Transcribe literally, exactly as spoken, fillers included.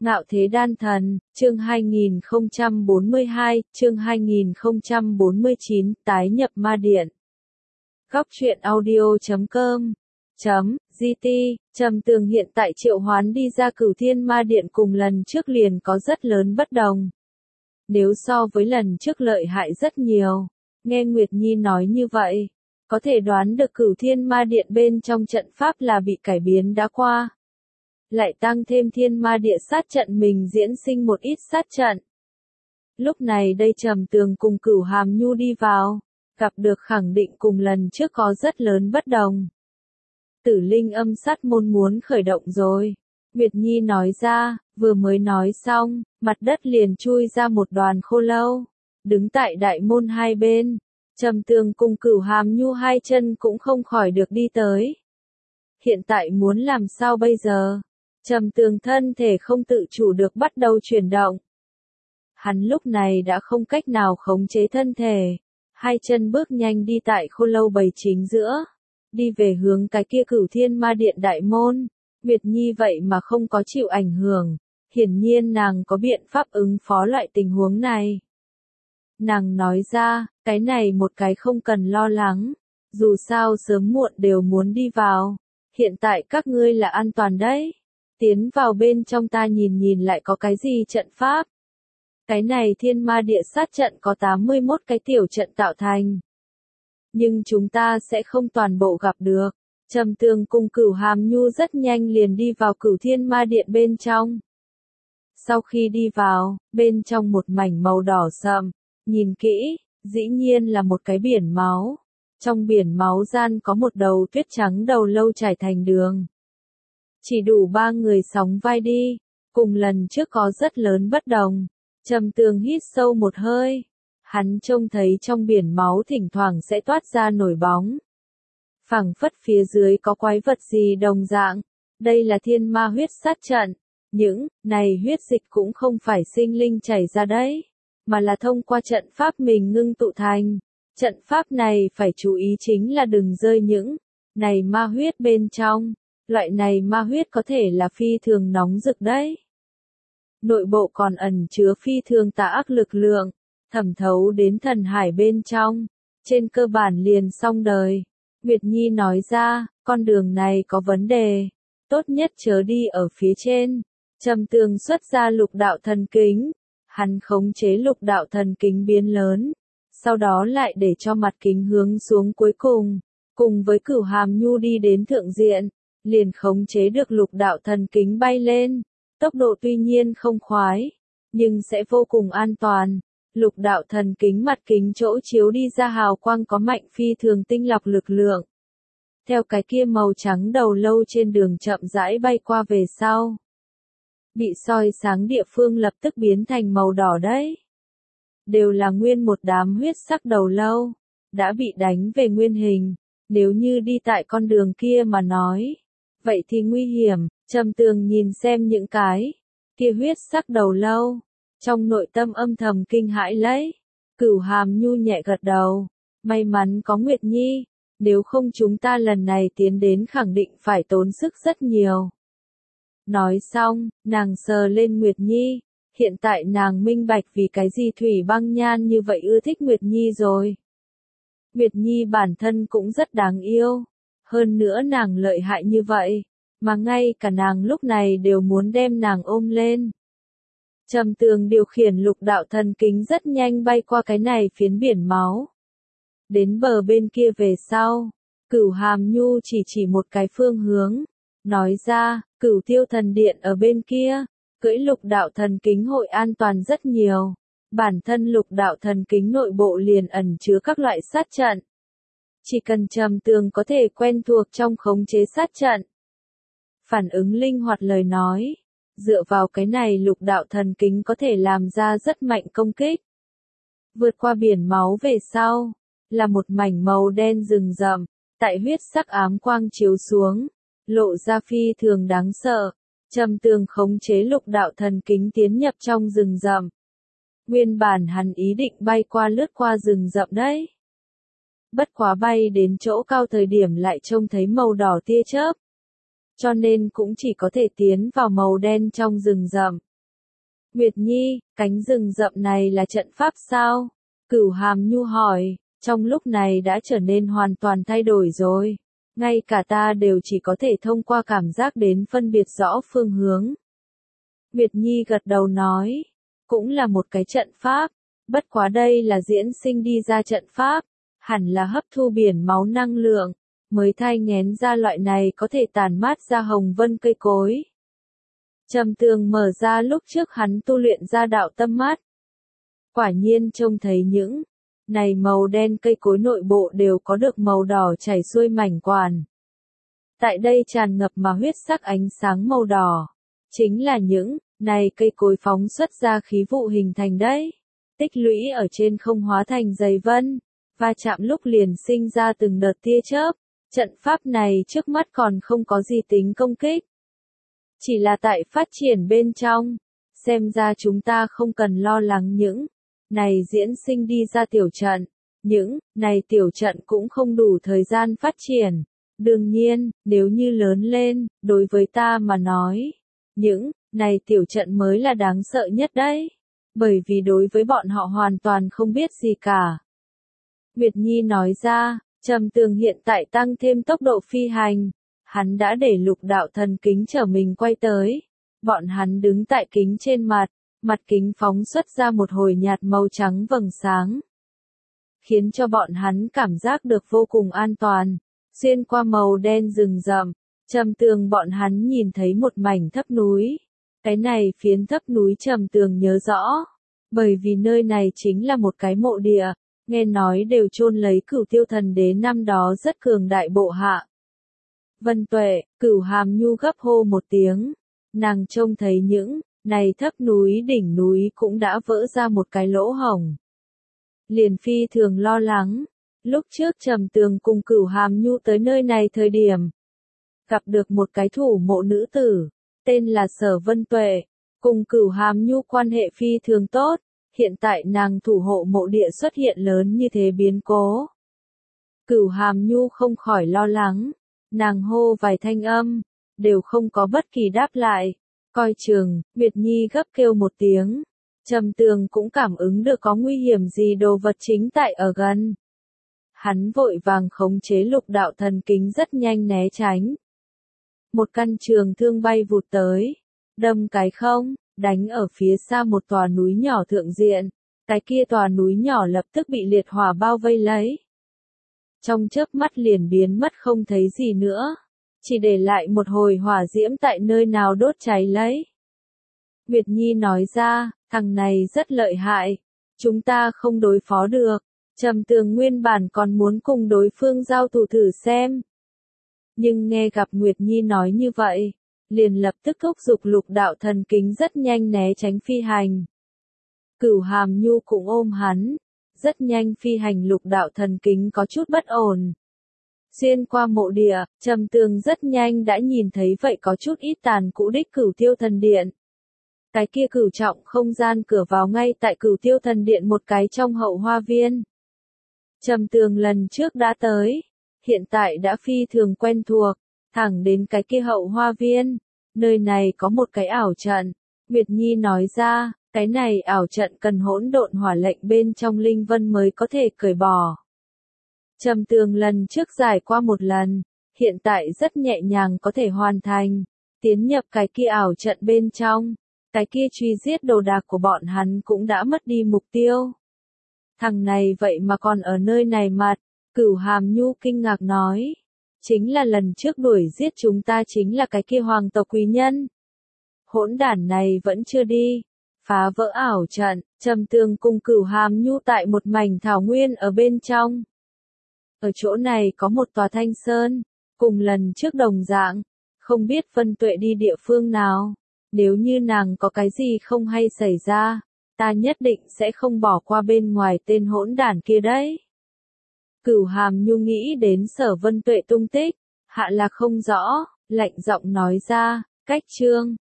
Ngạo Thế Đan Thần, chương hai nghìn không trăm bốn mươi hai, chương hai nghìn không trăm bốn mươi chín, tái nhập ma điện. Góc truyện audio chấm com chấm gt, Trầm Tường hiện tại triệu hoán đi ra Cửu Thiên Ma Điện cùng lần trước liền có rất lớn bất đồng. Nếu so với lần trước lợi hại rất nhiều, nghe Nguyệt Nhi nói như vậy, có thể đoán được Cửu Thiên Ma Điện bên trong trận pháp là bị cải biến đã qua. Lại tăng thêm Thiên Ma Địa sát trận mình diễn sinh một ít sát trận. Lúc này đây Trầm Tường cùng Cửu Hàm Nhu đi vào, gặp được khẳng định cùng lần trước có rất lớn bất đồng. Tử linh âm sát môn muốn khởi động rồi. Nguyệt Nhi nói ra, vừa mới nói xong, mặt đất liền chui ra một đoàn khô lâu, đứng tại đại môn hai bên. Trầm Tường cùng Cửu Hàm Nhu hai chân cũng không khỏi được đi tới. Hiện tại muốn làm sao bây giờ? Trầm Tường thân thể không tự chủ được bắt đầu chuyển động. Hắn lúc này đã không cách nào khống chế thân thể, hai chân bước nhanh đi tại khô lâu bầy chính giữa, đi về hướng cái kia Cửu Thiên Ma Điện đại môn. Nguyệt Nhi vậy mà không có chịu ảnh hưởng, hiển nhiên nàng có biện pháp ứng phó loại tình huống này. Nàng nói ra, cái này một cái không cần lo lắng, dù sao sớm muộn đều muốn đi vào, hiện tại các ngươi là an toàn đấy. Tiến vào bên trong ta nhìn nhìn lại có cái gì trận pháp. Cái này Thiên Ma Địa sát trận có tám mươi mốt cái tiểu trận tạo thành. Nhưng chúng ta sẽ không toàn bộ gặp được. Trầm Tường cùng Cửu Hàm Nhu rất nhanh liền đi vào Cửu Thiên Ma Điện bên trong. Sau khi đi vào, bên trong một mảnh màu đỏ sậm, nhìn kỹ, dĩ nhiên là một cái biển máu. Trong biển máu gian có một đầu tuyết trắng đầu lâu trải thành đường. Chỉ đủ ba người sóng vai đi, cùng lần trước có rất lớn bất đồng. Trầm Tường hít sâu một hơi, hắn trông thấy trong biển máu thỉnh thoảng sẽ toát ra nổi bóng. Phảng phất phía dưới có quái vật gì đồng dạng, đây là thiên ma huyết sát trận, những này huyết dịch cũng không phải sinh linh chảy ra đấy, mà là thông qua trận pháp mình ngưng tụ thành. Trận pháp này phải chú ý chính là đừng rơi những này ma huyết bên trong. Loại này ma huyết có thể là phi thường nóng rực đấy. Nội bộ còn ẩn chứa phi thường tà ác lực lượng, thẩm thấu đến thần hải bên trong. Trên cơ bản liền xong đời. Nguyệt Nhi nói ra, con đường này có vấn đề. Tốt nhất chớ đi ở phía trên. Trầm Tường xuất ra lục đạo thần kính. Hắn khống chế lục đạo thần kính biến lớn. Sau đó lại để cho mặt kính hướng xuống cuối cùng. Cùng với Cửu Hàm Nhu đi đến thượng diện. Liền khống chế được lục đạo thần kính bay lên. Tốc độ tuy nhiên không khoái, nhưng sẽ vô cùng an toàn. Lục đạo thần kính mặt kính chỗ chiếu đi ra hào quang có mạnh phi thường tinh lọc lực lượng. Theo cái kia màu trắng đầu lâu trên đường chậm rãi bay qua về sau. Bị soi sáng địa phương lập tức biến thành màu đỏ đấy. Đều là nguyên một đám huyết sắc đầu lâu, đã bị đánh về nguyên hình. Nếu như đi tại con đường kia mà nói, vậy thì nguy hiểm. Trầm Tường nhìn xem những cái kia huyết sắc đầu lâu, trong nội tâm âm thầm kinh hãi lấy. Cửu Hàm Nhu nhẹ gật đầu, may mắn có Nguyệt Nhi, nếu không chúng ta lần này tiến đến khẳng định phải tốn sức rất nhiều. Nói xong, nàng sờ lên Nguyệt Nhi, hiện tại nàng minh bạch vì cái gì Thủy Băng Nhan như vậy ưa thích Nguyệt Nhi rồi. Nguyệt Nhi bản thân cũng rất đáng yêu, hơn nữa nàng lợi hại như vậy, mà ngay cả nàng lúc này đều muốn đem nàng ôm lên. Trầm Tường điều khiển lục đạo thần kính rất nhanh bay qua cái này phiến biển máu. Đến bờ bên kia về sau, Cửu Hàm Nhu chỉ chỉ một cái phương hướng, nói ra, Cửu Tiêu Thần Điện ở bên kia, cưỡi lục đạo thần kính hội an toàn rất nhiều. Bản thân lục đạo thần kính nội bộ liền ẩn chứa các loại sát trận. Chỉ cần Trầm Tường có thể quen thuộc trong khống chế sát trận. Phản ứng linh hoạt lời nói, dựa vào cái này lục đạo thần kính có thể làm ra rất mạnh công kích. Vượt qua biển máu về sau, là một mảnh màu đen rừng rậm, tại huyết sắc ám quang chiếu xuống, lộ ra phi thường đáng sợ. Trầm Tường khống chế lục đạo thần kính tiến nhập trong rừng rậm. Nguyên bản hắn ý định bay qua lướt qua rừng rậm đấy. Bất quá bay đến chỗ cao thời điểm lại trông thấy màu đỏ tia chớp. Cho nên cũng chỉ có thể tiến vào màu đen trong rừng rậm. Nguyệt Nhi, cánh rừng rậm này là trận pháp sao? Cửu Hàm Nhu hỏi, trong lúc này đã trở nên hoàn toàn thay đổi rồi. Ngay cả ta đều chỉ có thể thông qua cảm giác đến phân biệt rõ phương hướng. Nguyệt Nhi gật đầu nói, cũng là một cái trận pháp, bất quá đây là diễn sinh đi ra trận pháp, hẳn là hấp thu biển máu năng lượng, mới thai nghén ra loại này có thể tản mát ra hồng vân cây cối. Trầm Tường mở ra lúc trước hắn tu luyện ra đạo tâm mắt. Quả nhiên trông thấy những này màu đen cây cối nội bộ đều có được màu đỏ chảy xuôi mảnh quản. Tại đây tràn ngập mà huyết sắc ánh sáng màu đỏ. Chính là những này cây cối phóng xuất ra khí vụ hình thành đấy. Tích lũy ở trên không hóa thành dày vân. Va chạm lúc liền sinh ra từng đợt tia chớp. Trận pháp này trước mắt còn không có gì tính công kích. Chỉ là tại phát triển bên trong. Xem ra chúng ta không cần lo lắng những này diễn sinh đi ra tiểu trận. Những này tiểu trận cũng không đủ thời gian phát triển. Đương nhiên, nếu như lớn lên, đối với ta mà nói, những này tiểu trận mới là đáng sợ nhất đấy. Bởi vì đối với bọn họ hoàn toàn không biết gì cả. Nguyệt Nhi nói ra, Trầm Tường hiện tại tăng thêm tốc độ phi hành. Hắn đã để lục đạo thần kính chở mình quay tới. Bọn hắn đứng tại kính trên mặt, mặt kính phóng xuất ra một hồi nhạt màu trắng vầng sáng. Khiến cho bọn hắn cảm giác được vô cùng an toàn. Xuyên qua màu đen rừng rậm, Trầm Tường bọn hắn nhìn thấy một mảnh thấp núi. Cái này phiến thấp núi Trầm Tường nhớ rõ. Bởi vì nơi này chính là một cái mộ địa, nghe nói đều chôn lấy Cửu Tiêu Thần Đế năm đó rất cường đại bộ hạ. Vân Tuệ, Cửu Hàm Nhu gấp hô một tiếng. Nàng trông thấy những này thấp núi đỉnh núi cũng đã vỡ ra một cái lỗ hổng. Liền phi thường lo lắng. Lúc trước Trầm Tường cùng Cửu Hàm Nhu tới nơi này thời điểm. Gặp được một cái thủ mộ nữ tử. Tên là Sở Vân Tuệ. Cùng Cửu Hàm Nhu quan hệ phi thường tốt. Hiện tại nàng thủ hộ mộ địa xuất hiện lớn như thế biến cố. Cửu Hàm Nhu không khỏi lo lắng. Nàng hô vài thanh âm. Đều không có bất kỳ đáp lại. Coi chừng, Nguyệt Nhi gấp kêu một tiếng. Trầm Tường cũng cảm ứng được có nguy hiểm gì đồ vật chính tại ở gần. Hắn vội vàng khống chế lục đạo thần kính rất nhanh né tránh. Một căn trường thương bay vụt tới. Đâm cái không, đánh ở phía xa một tòa núi nhỏ thượng diện. Cái kia tòa núi nhỏ lập tức bị liệt hỏa bao vây lấy. Trong chớp mắt liền biến mất không thấy gì nữa. Chỉ để lại một hồi hỏa diễm tại nơi nào đốt cháy lấy. Nguyệt Nhi nói ra, thằng này rất lợi hại. Chúng ta không đối phó được. Trầm Tường nguyên bản còn muốn cùng đối phương giao thủ thử xem. Nhưng nghe gặp Nguyệt Nhi nói như vậy, liền lập tức thúc giục lục đạo thần kính rất nhanh né tránh phi hành. Cửu Hàm Nhu cũng ôm hắn. Rất nhanh phi hành lục đạo thần kính có chút bất ổn. Xuyên qua mộ địa, Trầm Tường rất nhanh đã nhìn thấy vậy có chút ít tàn cũ đích Cửu Tiêu Thần Điện. Cái kia cửu trọng không gian cửa vào ngay tại Cửu Tiêu Thần Điện một cái trong hậu hoa viên. Trầm Tường lần trước đã tới, hiện tại đã phi thường quen thuộc, thẳng đến cái kia hậu hoa viên. Nơi này có một cái ảo trận. Nguyệt Nhi nói ra, cái này ảo trận cần hỗn độn hỏa lệnh bên trong linh vân mới có thể cởi bỏ. Trầm Tường lần trước giải qua một lần, hiện tại rất nhẹ nhàng có thể hoàn thành, tiến nhập cái kia ảo trận bên trong, cái kia truy giết đồ đạc của bọn hắn cũng đã mất đi mục tiêu. Thằng này vậy mà còn ở nơi này mặt, Cửu Hàm Nhu kinh ngạc nói, chính là lần trước đuổi giết chúng ta chính là cái kia hoàng tộc quý nhân. Hỗn đản này vẫn chưa đi, phá vỡ ảo trận, Trầm Tường cùng Cửu Hàm Nhu tại một mảnh thảo nguyên ở bên trong. Ở chỗ này có một tòa thanh sơn, cùng lần trước đồng dạng, không biết Vân Tuệ đi địa phương nào, nếu như nàng có cái gì không hay xảy ra, ta nhất định sẽ không bỏ qua bên ngoài tên hỗn đản kia đấy. Cửu Hàm Nhu nghĩ đến Sở Vân Tuệ tung tích, hạ là không rõ, lạnh giọng nói ra, cách chương.